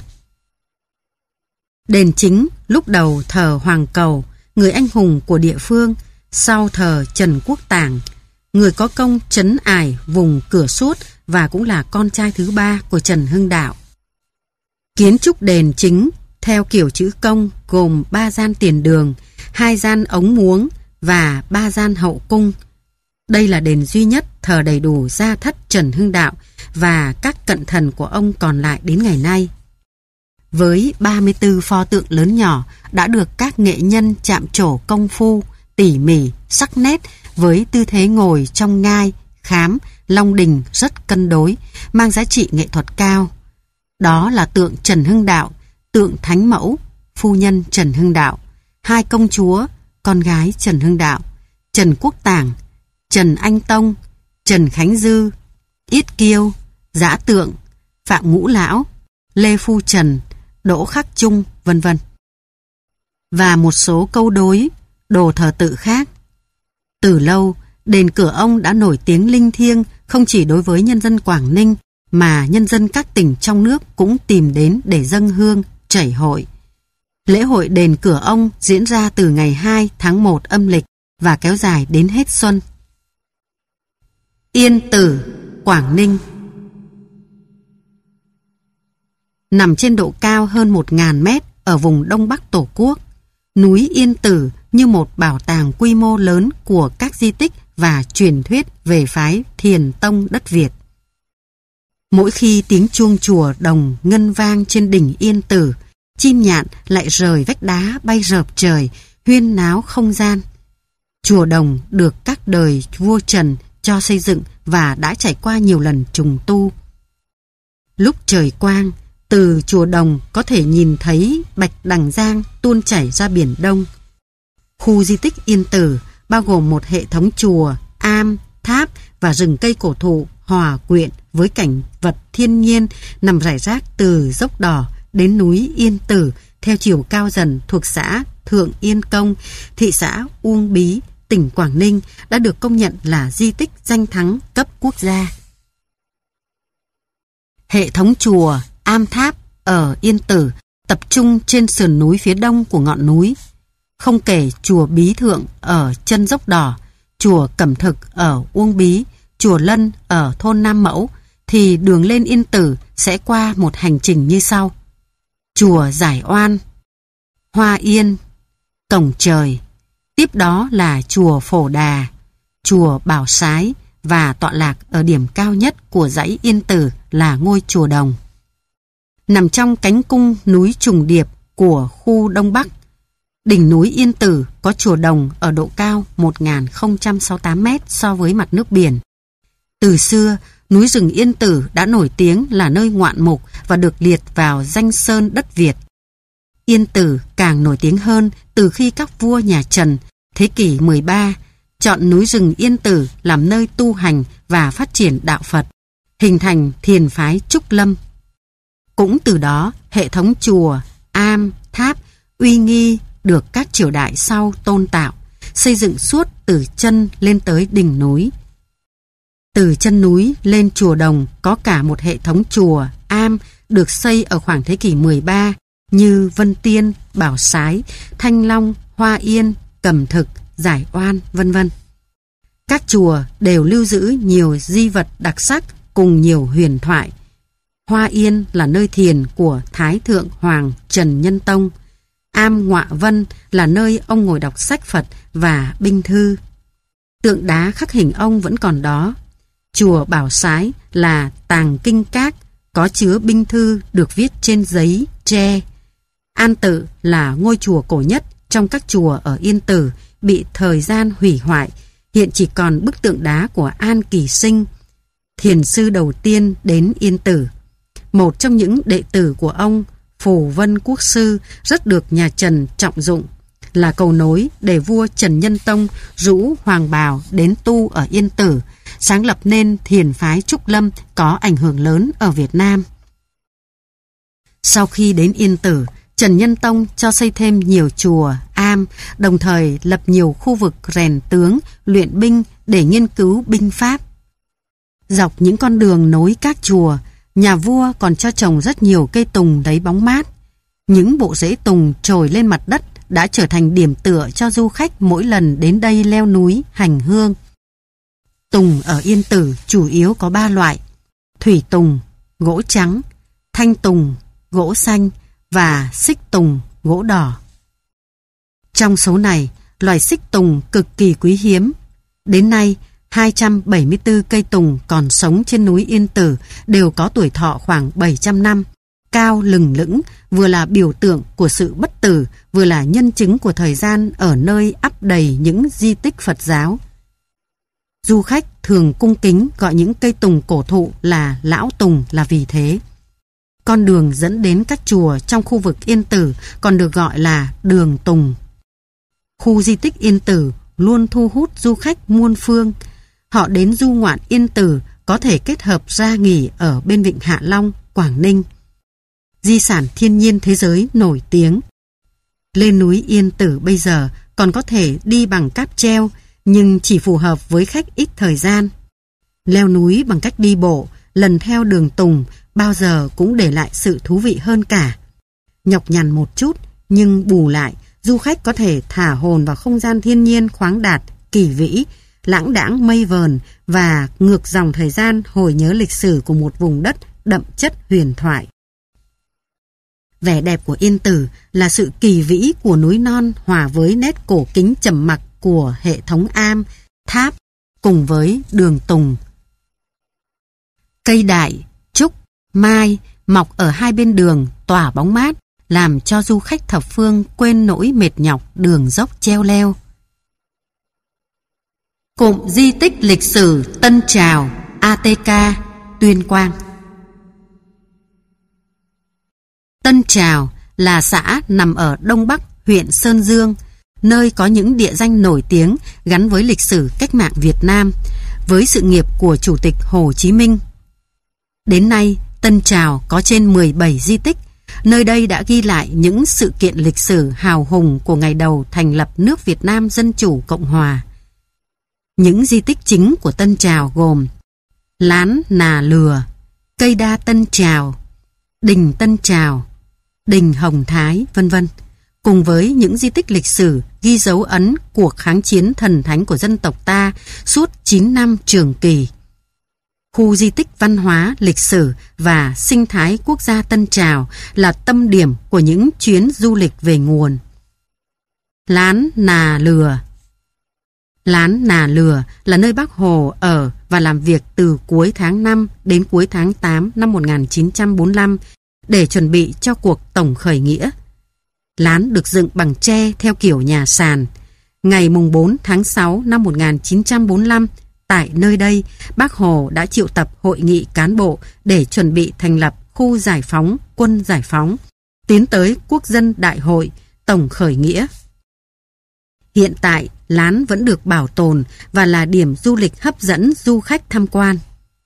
Đền chính lúc đầu thờ Hoàng Cầu, người anh hùng của địa phương, sau thờ Trần Quốc Tảng, người có công trấn ải vùng Cửa Suốt và cũng là con trai thứ 3 của Trần Hưng Đạo. Kiến trúc đền chính theo kiểu chữ công gồm 3 gian tiền đường, 2 gian ống muống và 3 gian hậu cung. Đây là đền duy nhất thờ đầy đủ gia thất Trần Hưng Đạo và các cận thần của ông còn lại đến ngày nay. Với 34 pho tượng lớn nhỏ đã được các nghệ nhân chạm trổ công phu, tỉ mỉ, sắc nét với tư thế ngồi trong ngai, khám, long đình rất cân đối, mang giá trị nghệ thuật cao. Đó là tượng Trần Hưng Đạo, tượng Thánh Mẫu, phu nhân Trần Hưng Đạo, 2 công chúa, con gái Trần Hưng Đạo, Trần Quốc Tảng, Trần Anh Tông, Trần Khánh Dư, Yết Kiêu, Dã Tượng, Phạm Ngũ Lão, Lê Phu Trần, Đỗ Khắc Trung, vân vân. Và một số câu đối, đồ thờ tự khác. Từ lâu, đền Cửa Ông đã nổi tiếng linh thiêng không chỉ đối với nhân dân Quảng Ninh mà nhân dân các tỉnh trong nước cũng tìm đến để dâng hương, chảy hội. Lễ hội đền Cửa Ông diễn ra từ ngày 2 tháng 1 âm lịch và kéo dài đến hết xuân. Yên Tử, Quảng Ninh. Nằm trên độ cao hơn 1.000 mét ở vùng Đông Bắc Tổ quốc, núi Yên Tử như một bảo tàng quy mô lớn của các di tích và truyền thuyết về phái Thiền Tông đất Việt. Mỗi khi tiếng chuông chùa đồng ngân vang trên đỉnh Yên Tử, chim nhạn lại rời vách đá bay rợp trời, huyên náo không gian. Chùa đồng được các đời vua Trần cho xây dựng và đã trải qua nhiều lần trùng tu. Lúc trời quang, từ chùa đồng có thể nhìn thấy Bạch Đằng Giang tuôn chảy ra Biển Đông. Khu di tích Yên Tử bao gồm một hệ thống chùa, am, tháp và rừng cây cổ thụ hòa quyện với cảnh vật thiên nhiên nằm rải rác từ dốc Đỏ đến núi Yên Tử theo chiều cao dần thuộc xã Thượng Yên Công, thị xã Uông Bí, tỉnh Quảng Ninh đã được công nhận là di tích danh thắng cấp quốc gia. Hệ thống chùa Am Tháp ở Yên Tử tập trung trên sườn núi phía đông của ngọn núi. Không kể chùa Bí Thượng ở chân dốc Đỏ, chùa Cẩm Thực ở Uông Bí, chùa Lân ở thôn Nam Mẫu, thì đường lên Yên Tử sẽ qua một hành trình như sau. Chùa Giải Oan, Hoa Yên, Cổng Trời, tiếp đó là chùa Phổ Đà, chùa Bảo Sái và tọa lạc ở điểm cao nhất của dãy Yên Tử là ngôi chùa Đồng. Nằm trong cánh cung núi trùng điệp của khu Đông Bắc, đỉnh núi Yên Tử có chùa Đồng ở độ cao 1068 m so với mặt nước biển. Từ xưa, núi rừng Yên Tử đã nổi tiếng là nơi ngoạn mục và được liệt vào danh sơn đất Việt. Yên Tử càng nổi tiếng hơn từ khi các vua nhà Trần, thế kỷ 13, chọn núi rừng Yên Tử làm nơi tu hành và phát triển đạo Phật, hình thành thiền phái Trúc Lâm. Cũng từ đó, hệ thống chùa, am, tháp uy nghi được các triều đại sau tôn tạo, xây dựng suốt từ chân lên tới đỉnh núi. Từ chân núi lên chùa Đồng có cả một hệ thống chùa, am được xây ở khoảng thế kỷ 13 như Vân Tiên, Bảo Sái, Thanh Long, Hoa Yên, Cẩm Thực, Giải Oan, vân vân. Các chùa đều lưu giữ nhiều di vật đặc sắc cùng nhiều huyền thoại. Hoa Yên là nơi thiền của Thái Thượng Hoàng Trần Nhân Tông. Am Ngọa Vân là nơi ông ngồi đọc sách Phật và binh thư. Tượng đá khắc hình ông vẫn còn đó. Chùa Bảo Sái là tàng kinh các, có chứa binh thư được viết trên giấy, tre. An Tự là ngôi chùa cổ nhất trong các chùa ở Yên Tử, bị thời gian hủy hoại, hiện chỉ còn bức tượng đá của An Kỳ Sinh, thiền sư đầu tiên đến Yên Tử. Một trong những đệ tử của ông, Phù Vân Quốc Sư, rất được nhà Trần trọng dụng, là cầu nối để vua Trần Nhân Tông rũ Hoàng Bào đến tu ở Yên Tử, sáng lập nên thiền phái Trúc Lâm có ảnh hưởng lớn ở Việt Nam. Sau khi đến Yên Tử, Trần Nhân Tông cho xây thêm nhiều chùa, am, đồng thời lập nhiều khu vực rèn tướng, luyện binh để nghiên cứu binh pháp. Dọc những con đường nối các chùa, nhà vua còn cho trồng rất nhiều cây tùng lấy bóng mát. Những bộ rễ tùng trồi lên mặt đất đã trở thành điểm tựa cho du khách mỗi lần đến đây leo núi hành hương. Tùng ở Yên Tử chủ yếu có 3 loại: thủy tùng, gỗ trắng; thanh tùng, gỗ xanh; và xích tùng, gỗ đỏ. Trong số này, loài xích tùng cực kỳ quý hiếm. Đến nay, 274 cây tùng còn sống trên núi Yên Tử đều có tuổi thọ khoảng 700 năm, cao lừng lững, vừa là biểu tượng của sự bất tử, vừa là nhân chứng của thời gian ở nơi ắp đầy những di tích Phật giáo. Du khách thường cung kính gọi những cây tùng cổ thụ là lão tùng là vì thế. Con đường dẫn đến các chùa trong khu vực Yên Tử còn được gọi là đường Tùng. Khu di tích Yên Tử luôn thu hút du khách muôn phương. Họ đến du ngoạn Yên Tử có thể kết hợp ra nghỉ ở bên vịnh Hạ Long, Quảng Ninh. Di sản thiên nhiên thế giới nổi tiếng. Lên núi Yên Tử bây giờ còn có thể đi bằng cáp treo, nhưng chỉ phù hợp với khách ít thời gian. Leo núi bằng cách đi bộ, lần theo đường Tùng bao giờ cũng để lại sự thú vị hơn cả. Nhọc nhằn một chút, nhưng bù lại, du khách có thể thả hồn vào không gian thiên nhiên khoáng đạt, kỳ vĩ, lãng đãng mây vờn và ngược dòng thời gian hồi nhớ lịch sử của một vùng đất đậm chất huyền thoại. Vẻ đẹp của Yên Tử là sự kỳ vĩ của núi non hòa với nét cổ kính trầm mặc của hệ thống am, tháp cùng với đường Tùng. Cây đại, trúc, mai mọc ở hai bên đường tỏa bóng mát, làm cho du khách thập phương quên nỗi mệt nhọc đường dốc treo leo. Cụm di tích lịch sử Tân Trào, ATK, Tuyên Quang. Tân Trào là xã nằm ở đông bắc huyện Sơn Dương, nơi có những địa danh nổi tiếng gắn với lịch sử cách mạng Việt Nam, với sự nghiệp của Chủ tịch Hồ Chí Minh. Đến nay, Tân Trào có trên 17 di tích. Nơi đây đã ghi lại những sự kiện lịch sử hào hùng của ngày đầu thành lập nước Việt Nam Dân Chủ Cộng Hòa. Những di tích chính của Tân Trào gồm Lán Nà Lừa, Cây Đa Tân Trào, Đình Tân Trào, Đình Hồng Thái, vân vân, cùng với những di tích lịch sử ghi dấu ấn cuộc kháng chiến thần thánh của dân tộc ta suốt 9 năm trường kỳ. Khu di tích văn hóa, lịch sử và sinh thái quốc gia Tân Trào là tâm điểm của những chuyến du lịch về nguồn. Lán Nà Lừa. Lán Nà Lừa là nơi Bác Hồ ở và làm việc từ cuối tháng 5 đến cuối tháng 8 năm 1945 để chuẩn bị cho cuộc tổng khởi nghĩa. Lán được dựng bằng tre theo kiểu nhà sàn. Ngày 4 tháng 6 năm 1945, tại nơi đây, Bác Hồ đã triệu tập hội nghị cán bộ để chuẩn bị thành lập khu giải phóng, quân giải phóng, tiến tới quốc dân đại hội, tổng khởi nghĩa. Hiện tại, Lán vẫn được bảo tồn và là điểm du lịch hấp dẫn du khách tham quan.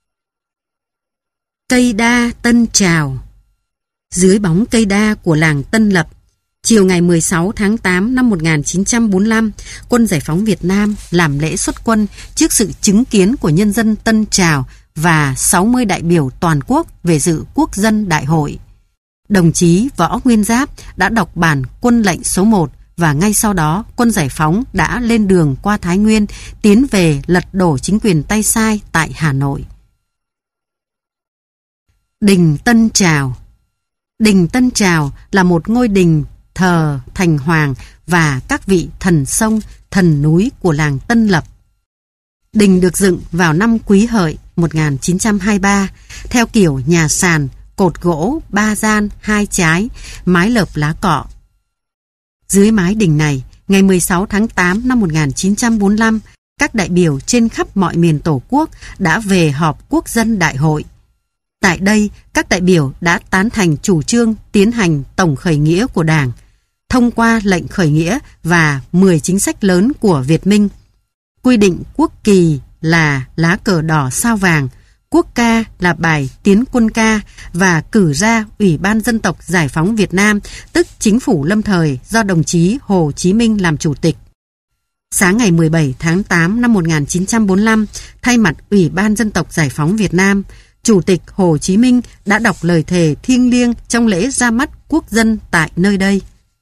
Cây đa Tân Trào. Dưới bóng cây đa của làng Tân Lập, chiều ngày 16 tháng 8 năm 1945, Quân Giải phóng Việt Nam làm lễ xuất quân trước sự chứng kiến của nhân dân Tân Trào và 60 đại biểu toàn quốc về dự quốc dân đại hội. Đồng chí Võ Nguyên Giáp đã đọc bản quân lệnh số 1 và ngay sau đó Quân Giải phóng đã lên đường qua Thái Nguyên tiến về lật đổ chính quyền tay sai tại Hà Nội. Đình Tân Trào. Đình Tân Trào là một ngôi đình thờ thành hoàng và các vị thần sông, thần núi của làng Tân Lập. Đình được dựng vào năm Quý Hợi 1923 theo kiểu nhà sàn, cột gỗ 3 gian 2 trái, mái lợp lá cọ. Dưới mái đình này, ngày 16 tháng 8 năm 1945, các đại biểu trên khắp mọi miền Tổ quốc đã về họp quốc dân đại hội. Tại đây, các đại biểu đã tán thành chủ trương tiến hành tổng khởi nghĩa của Đảng, thông qua lệnh khởi nghĩa và 10 chính sách lớn của Việt Minh, quy định quốc kỳ là lá cờ đỏ sao vàng, quốc ca là bài tiến quân ca và cử ra Ủy ban Dân tộc Giải phóng Việt Nam, tức chính phủ lâm thời do đồng chí Hồ Chí Minh làm chủ tịch. Sáng ngày 17 tháng 8 năm 1945, thay mặt Ủy ban Dân tộc Giải phóng Việt Nam, Chủ tịch Hồ Chí Minh đã đọc lời thề thiêng liêng trong lễ ra mắt quốc dân tại nơi đây.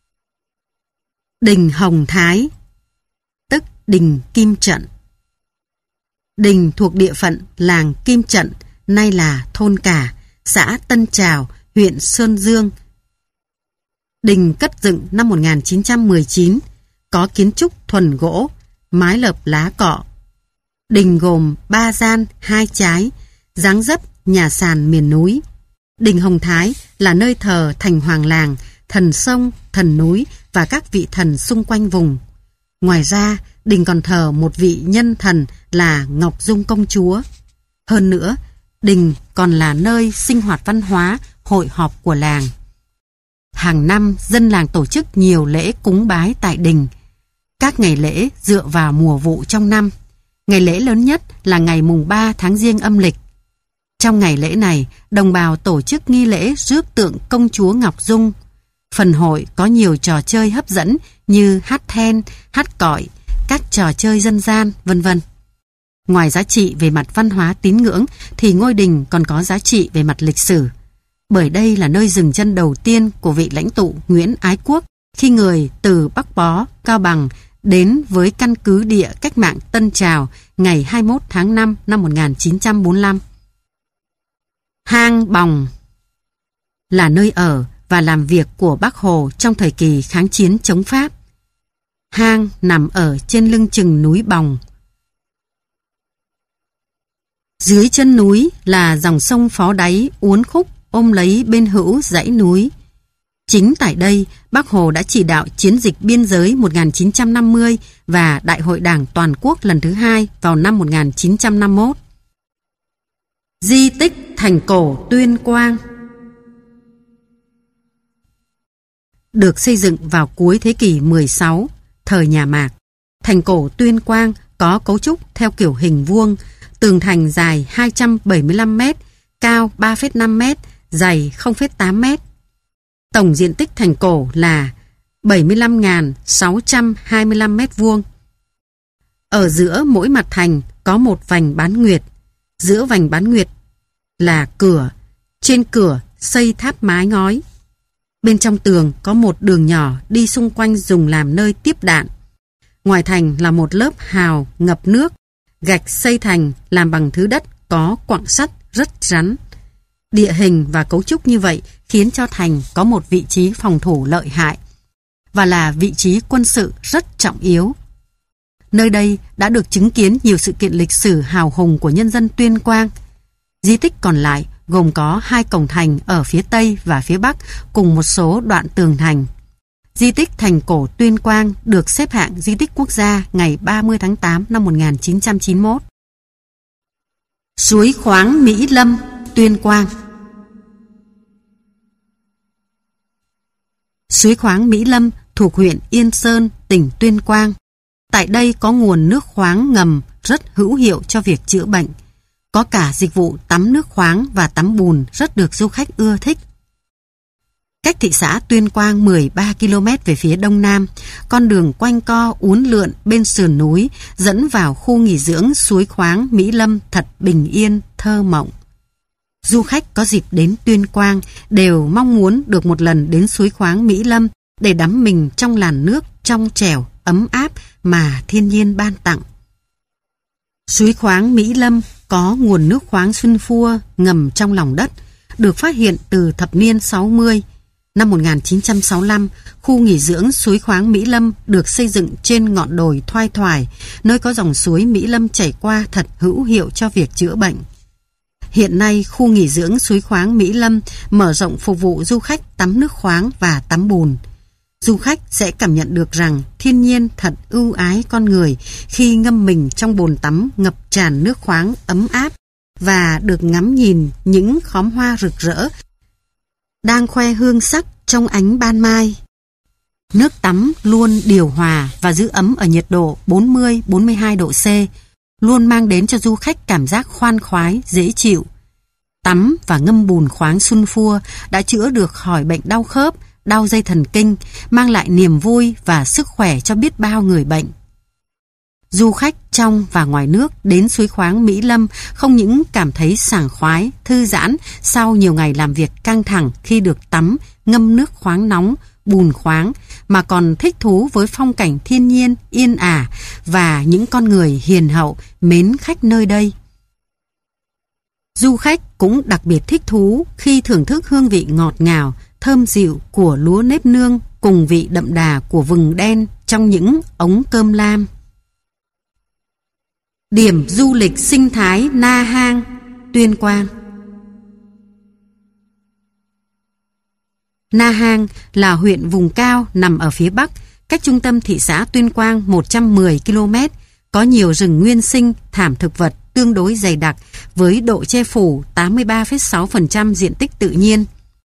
Đình Hồng Thái, tức Đình Kim Trận. Đình thuộc địa phận làng Kim Trận, nay là thôn Cả, xã Tân Trào, huyện Sơn Dương. Đình cất dựng năm 1919, có kiến trúc thuần gỗ, mái lợp lá cọ. Đình gồm 3 gian 2 trái, dáng dấp nhà sàn miền núi. Đình Hồng Thái là nơi thờ thành hoàng làng, thần sông, thần núi và các vị thần xung quanh vùng. Ngoài ra, đình còn thờ một vị nhân thần là Ngọc Dung Công Chúa. Hơn nữa, đình còn là nơi sinh hoạt văn hóa, hội họp của làng. Hàng năm, dân làng tổ chức nhiều lễ cúng bái tại đình. Các ngày lễ dựa vào mùa vụ trong năm. Ngày lễ lớn nhất là ngày mùng 3 tháng Giêng âm lịch. Trong ngày lễ này, đồng bào tổ chức nghi lễ rước tượng công chúa Ngọc Dung. Phần hội có nhiều trò chơi hấp dẫn như hát then, hát cọi, các trò chơi dân gian, vân vân. Ngoài giá trị về mặt văn hóa tín ngưỡng thì ngôi đình còn có giá trị về mặt lịch sử. Bởi đây là nơi dừng chân đầu tiên của vị lãnh tụ Nguyễn Ái Quốc khi người từ Bắc Bó, Cao Bằng đến với căn cứ địa cách mạng Tân Trào ngày 21 tháng 5 năm 1945. Hang Bòng là nơi ở và làm việc của Bác Hồ trong thời kỳ kháng chiến chống Pháp. Hang nằm ở trên lưng chừng núi Bòng. Dưới chân núi là dòng sông Phó Đáy uốn khúc ôm lấy bên hữu dãy núi. Chính tại đây, Bác Hồ đã chỉ đạo chiến dịch biên giới 1950 và Đại hội Đảng Toàn quốc lần thứ 2 vào năm 1951. Di tích Thành cổ Tuyên Quang được xây dựng vào cuối thế kỷ 16, thời nhà Mạc. Thành cổ Tuyên Quang có cấu trúc theo kiểu hình vuông, tường thành dài 275 mét, cao 3,5 mét, dày 0,8 mét. Tổng diện tích thành cổ là 75.625 mét vuông. Ở giữa mỗi mặt thành có một vành bán nguyệt. Giữa vành bán nguyệt là cửa. Trên cửa xây tháp mái ngói. Bên trong tường có một đường nhỏ đi xung quanh dùng làm nơi tiếp đạn. Ngoài thành là một lớp hào ngập nước. Gạch xây thành làm bằng thứ đất có quặng sắt rất rắn. Địa hình và cấu trúc như vậy khiến cho thành có một vị trí phòng thủ lợi hại và là vị trí quân sự rất trọng yếu. Nơi đây đã được chứng kiến nhiều sự kiện lịch sử hào hùng của nhân dân Tuyên Quang. Di tích còn lại gồm có 2 cổng thành ở phía Tây và phía Bắc cùng một số đoạn tường thành. Di tích thành cổ Tuyên Quang được xếp hạng di tích quốc gia ngày 30 tháng 8 năm 1991. Suối khoáng Mỹ Lâm, Tuyên Quang. Suối khoáng Mỹ Lâm thuộc huyện Yên Sơn, tỉnh Tuyên Quang. Tại đây có nguồn nước khoáng ngầm rất hữu hiệu cho việc chữa bệnh. Có cả dịch vụ tắm nước khoáng và tắm bùn rất được du khách ưa thích. Cách thị xã Tuyên Quang 13 km về phía đông nam, con đường quanh co uốn lượn bên sườn núi dẫn vào khu nghỉ dưỡng suối khoáng Mỹ Lâm thật bình yên, thơ mộng. Du khách có dịp đến Tuyên Quang đều mong muốn được một lần đến suối khoáng Mỹ Lâm để đắm mình trong làn nước trong trẻo, ấm áp mà thiên nhiên ban tặng. Suối khoáng Mỹ Lâm có nguồn nước khoáng sunfua ngầm trong lòng đất, được phát hiện từ thập niên 60. Năm 1965, khu nghỉ dưỡng suối khoáng Mỹ Lâm được xây dựng trên ngọn đồi thoai thoải, nơi có dòng suối Mỹ Lâm chảy qua thật hữu hiệu cho việc chữa bệnh. Hiện nay, khu nghỉ dưỡng suối khoáng Mỹ Lâm mở rộng phục vụ du khách tắm nước khoáng và tắm bùn. Du khách sẽ cảm nhận được rằng thiên nhiên thật ưu ái con người khi ngâm mình trong bồn tắm ngập tràn nước khoáng ấm áp và được ngắm nhìn những khóm hoa rực rỡ đang khoe hương sắc trong ánh ban mai. Nước tắm luôn điều hòa và giữ ấm ở nhiệt độ 40-42 độ C, luôn mang đến cho du khách cảm giác khoan khoái, dễ chịu. Tắm và ngâm bùn khoáng sunfua đã chữa được khỏi bệnh đau khớp, đau dây thần kinh, mang lại niềm vui và sức khỏe cho biết bao người bệnh. Du khách trong và ngoài nước đến suối khoáng Mỹ Lâm không những cảm thấy sảng khoái, thư giãn sau nhiều ngày làm việc căng thẳng khi được tắm, ngâm nước khoáng nóng, bùn khoáng, mà còn thích thú với phong cảnh thiên nhiên yên ả và những con người hiền hậu, mến khách nơi đây. Du khách cũng đặc biệt thích thú khi thưởng thức hương vị ngọt ngào, thơm dịu của lúa nếp nương cùng vị đậm đà của vừng đen trong những ống cơm lam. Điểm du lịch sinh thái Na Hang, Tuyên Quang. Na Hang là huyện vùng cao nằm ở phía Bắc, cách trung tâm thị xã Tuyên Quang 110 km, có nhiều rừng nguyên sinh, thảm thực vật tương đối dày đặc với độ che phủ 83,6% diện tích tự nhiên.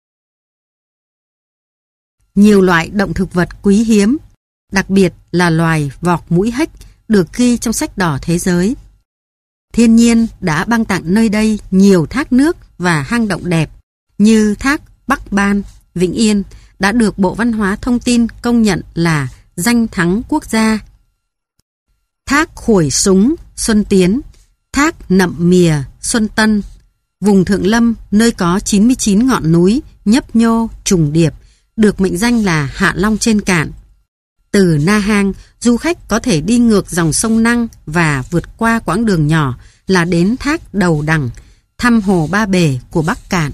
Nhiều loại động thực vật quý hiếm, đặc biệt là loài vọc mũi hếch được ghi trong sách đỏ thế giới. Thiên nhiên đã ban tặng nơi đây nhiều thác nước và hang động đẹp như thác Bắc Ban, Vĩnh Yên đã được Bộ Văn hóa Thông tin công nhận là danh thắng quốc gia. Thác Khuổi Súng, Xuân Tiến, thác Nậm Mìa, Xuân Tân, vùng Thượng Lâm nơi có 99 ngọn núi nhấp nhô trùng điệp được mệnh danh là Hạ Long trên cạn. Từ Na Hang, du khách có thể đi ngược dòng sông Năng và vượt qua quãng đường nhỏ là đến thác Đầu Đằng, thăm hồ Ba Bể của Bắc Cạn.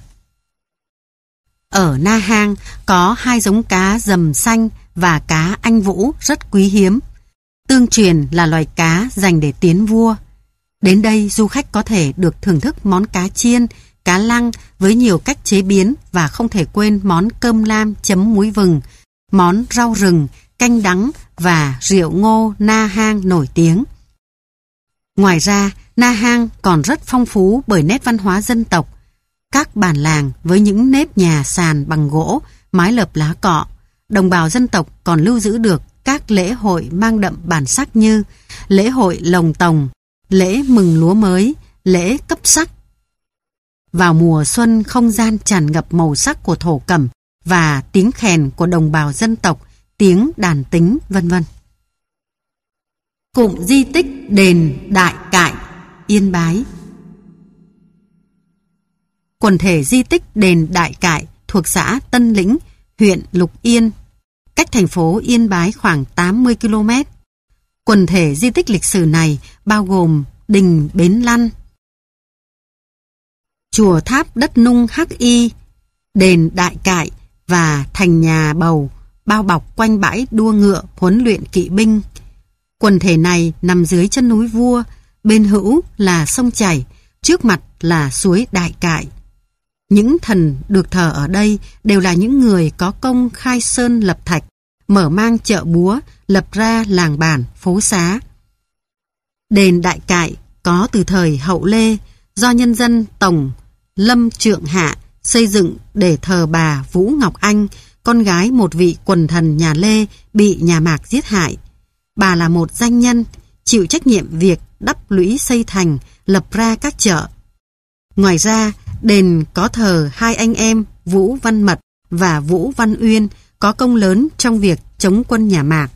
Ở Na Hang có 2 giống cá dầm xanh và cá anh vũ rất quý hiếm. Tương truyền là loài cá dành để tiến vua. Đến đây du khách có thể được thưởng thức món cá chiên, cá lăng với nhiều cách chế biến và không thể quên món cơm lam chấm muối vừng, món rau rừng, canh đắng và rượu ngô Na Hang nổi tiếng. Ngoài ra, Na Hang còn rất phong phú bởi nét văn hóa dân tộc. Các bản làng với những nếp nhà sàn bằng gỗ, mái lợp lá cọ, đồng bào dân tộc còn lưu giữ được các lễ hội mang đậm bản sắc như lễ hội lồng tồng, lễ mừng lúa mới, lễ cấp sắc. Vào mùa xuân, không gian tràn ngập màu sắc của thổ cẩm và tiếng khèn của đồng bào dân tộc, tiếng đàn tính, vân vân. Cụm di tích đền Đại Cại, Yên Bái. Quần thể di tích đền Đại Cại thuộc xã Tân Lĩnh, huyện Lục Yên, cách thành phố Yên Bái khoảng 80 km. Quần thể di tích lịch sử này bao gồm đình Bến Lăn, chùa tháp đất nung Hắc Y, đền Đại Cại và thành nhà bầu bao bọc quanh bãi đua ngựa huấn luyện kỵ binh. Quần thể này nằm dưới chân núi Vua, bên hữu là sông chảy, trước mặt là suối Đại Cại. Những thần được thờ ở đây đều là những người có công khai sơn lập thạch, mở mang chợ búa, lập ra làng bản, phố xá. Đền Đại Cại có từ thời Hậu Lê, do nhân dân Tổng Lâm Trượng Hạ xây dựng để thờ bà Vũ Ngọc Anh, con gái một vị quần thần nhà Lê bị nhà Mạc giết hại. Bà là một danh nhân, chịu trách nhiệm việc đắp lũy xây thành, lập ra các chợ. Ngoài ra, đền có thờ hai anh em Vũ Văn Mật và Vũ Văn Uyên có công lớn trong việc chống quân nhà Mạc.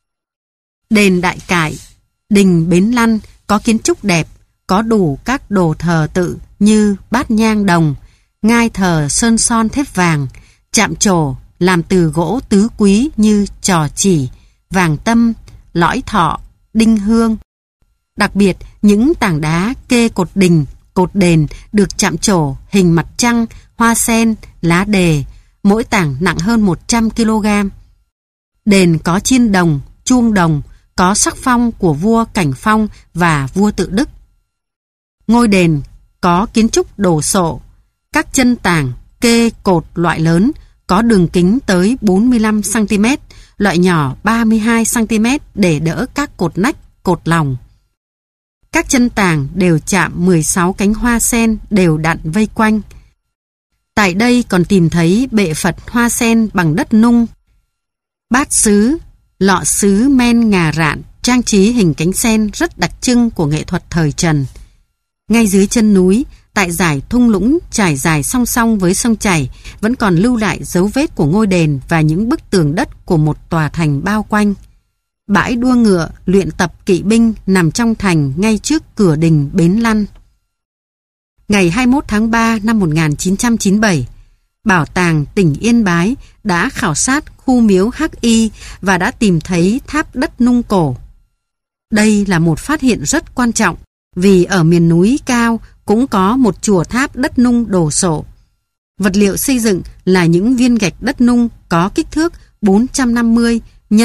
Đền Đại Cại, đình Bến Lăn có kiến trúc đẹp, có đủ các đồ thờ tự như bát nhang đồng, ngai thờ sơn son thép vàng, chạm trổ làm từ gỗ tứ quý như trò chỉ, vàng tâm, lõi thọ, đinh hương. Đặc biệt, những tảng đá kê cột đình, cột đền được chạm trổ hình mặt trăng, hoa sen, lá đề, mỗi tảng nặng hơn 100 kg. Đền có chiên đồng, chuông đồng, có sắc phong của vua Cảnh Phong và vua Tự Đức. Ngôi đền có kiến trúc đồ sộ, các chân tảng kê cột loại lớn có đường kính tới 45 cm, loại nhỏ 32 cm để đỡ các cột nách, cột lòng. Các chân tảng đều chạm 16 cánh hoa sen đều đặn vây quanh. Tại đây còn tìm thấy bệ Phật hoa sen bằng đất nung, bát sứ, lọ sứ men ngà rạn trang trí hình cánh sen rất đặc trưng của nghệ thuật thời Trần. Ngay dưới chân núi, tại dải thung lũng trải dài song song với sông chảy, vẫn còn lưu lại dấu vết của ngôi đền và những bức tường đất của một tòa thành bao quanh. Bãi đua ngựa, luyện tập kỵ binh nằm trong thành ngay trước cửa đình Bến Lăn. Ngày 21 tháng 3 năm 1997, Bảo tàng tỉnh Yên Bái đã khảo sát khu miếu Hắc Y và đã tìm thấy tháp đất nung cổ. Đây là một phát hiện rất quan trọng vì ở miền núi cao cũng có một chùa tháp đất nung đồ sộ. Vật liệu xây dựng là những viên gạch đất nung có kích thước 450 x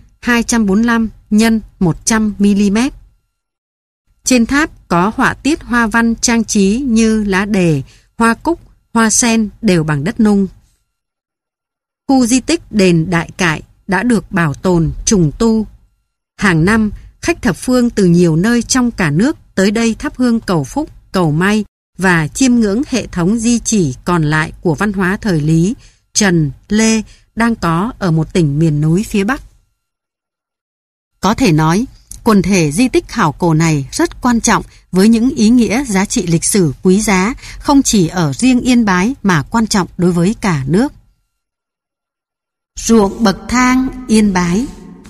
245 x 100 mm. Trên tháp có họa tiết hoa văn trang trí như lá đề, hoa cúc, hoa sen đều bằng đất nung. Khu di tích đền Đại Cại đã được bảo tồn, trùng tu. Hàng năm, khách thập phương từ nhiều nơi trong cả nước tới đây thắp hương cầu phúc, cầu may và chiêm ngưỡng hệ thống di chỉ còn lại của văn hóa thời Lý, Trần, Lê đang có ở một tỉnh miền núi phía Bắc. Có thể nói, quần thể di tích khảo cổ này rất quan trọng với những ý nghĩa giá trị lịch sử quý giá, không chỉ ở riêng Yên Bái mà quan trọng đối với cả nước. Ruộng bậc thang Yên Bái.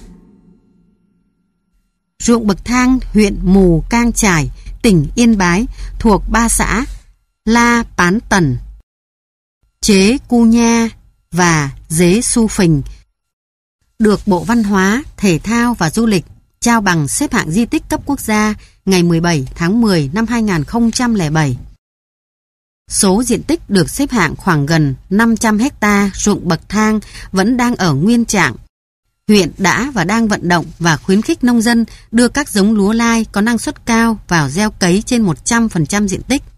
Ruộng bậc thang huyện Mù Cang Chải, tỉnh Yên Bái thuộc 3 xã La Pán Tần, Chế Cu Nha và Dế Su Phình, được Bộ Văn hóa, Thể thao và Du lịch trao bằng xếp hạng di tích cấp quốc gia ngày 17 tháng 10 năm 2007. Số diện tích được xếp hạng khoảng gần 500 hecta ruộng bậc thang vẫn đang ở nguyên trạng. Huyện đã và đang vận động và khuyến khích nông dân đưa các giống lúa lai có năng suất cao vào gieo cấy trên 100% diện tích.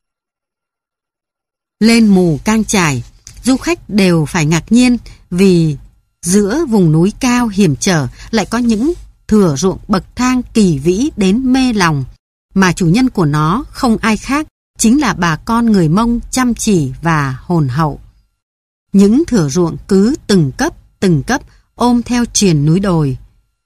Lên Mù Cang Chải, du khách đều phải ngạc nhiên vì giữa vùng núi cao hiểm trở lại có những thửa ruộng bậc thang kỳ vĩ đến mê lòng, mà chủ nhân của nó không ai khác chính là bà con người Mông chăm chỉ và hồn hậu. Những thửa ruộng cứ từng cấp ôm theo triền núi đồi.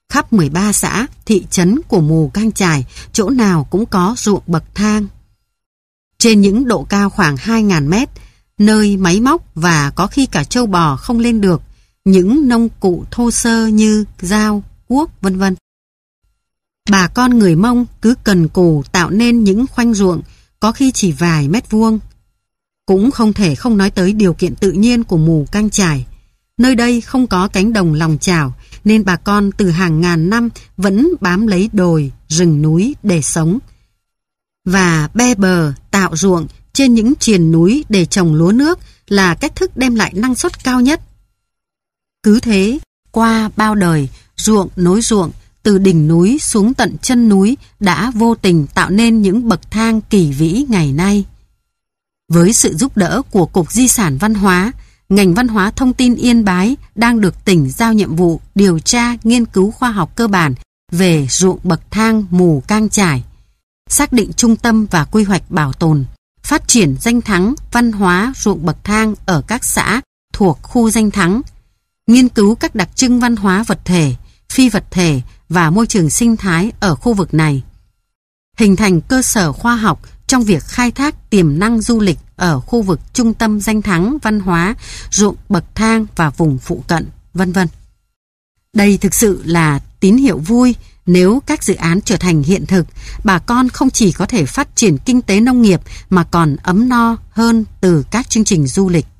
Khắp 13 xã, thị trấn của Mù Cang Chải, chỗ nào cũng có ruộng bậc thang. Trên những độ cao khoảng 2.000 mét, nơi máy móc và có khi cả trâu bò không lên được, những nông cụ thô sơ như dao, cuốc, vân vân. Bà con người Mông cứ cần cù tạo nên những khoanh ruộng, có khi chỉ vài mét vuông. Cũng không thể không nói tới điều kiện tự nhiên của Mù Cang Chải. Nơi đây không có cánh đồng lòng chảo, nên bà con từ hàng ngàn năm vẫn bám lấy đồi, rừng núi để sống. Và be bờ, tạo ruộng trên những triền núi để trồng lúa nước là cách thức đem lại năng suất cao nhất. Cứ thế, qua bao đời, ruộng nối ruộng, từ đỉnh núi xuống tận chân núi đã vô tình tạo nên những bậc thang kỳ vĩ ngày nay. Với sự giúp đỡ của Cục Di sản Văn hóa, ngành Văn hóa Thông tin Yên Bái đang được tỉnh giao nhiệm vụ điều tra nghiên cứu khoa học cơ bản về ruộng bậc thang Mù Cang Chải, xác định trung tâm và quy hoạch bảo tồn, phát triển danh thắng văn hóa ruộng bậc thang ở các xã thuộc khu danh thắng, nghiên cứu các đặc trưng văn hóa vật thể, phi vật thể và môi trường sinh thái ở khu vực này, hình thành cơ sở khoa học trong việc khai thác tiềm năng du lịch ở khu vực trung tâm danh thắng văn hóa, ruộng bậc thang và vùng phụ cận, vân vân. Đây thực sự là tín hiệu vui nếu các dự án trở thành hiện thực, bà con không chỉ có thể phát triển kinh tế nông nghiệp mà còn ấm no hơn từ các chương trình du lịch.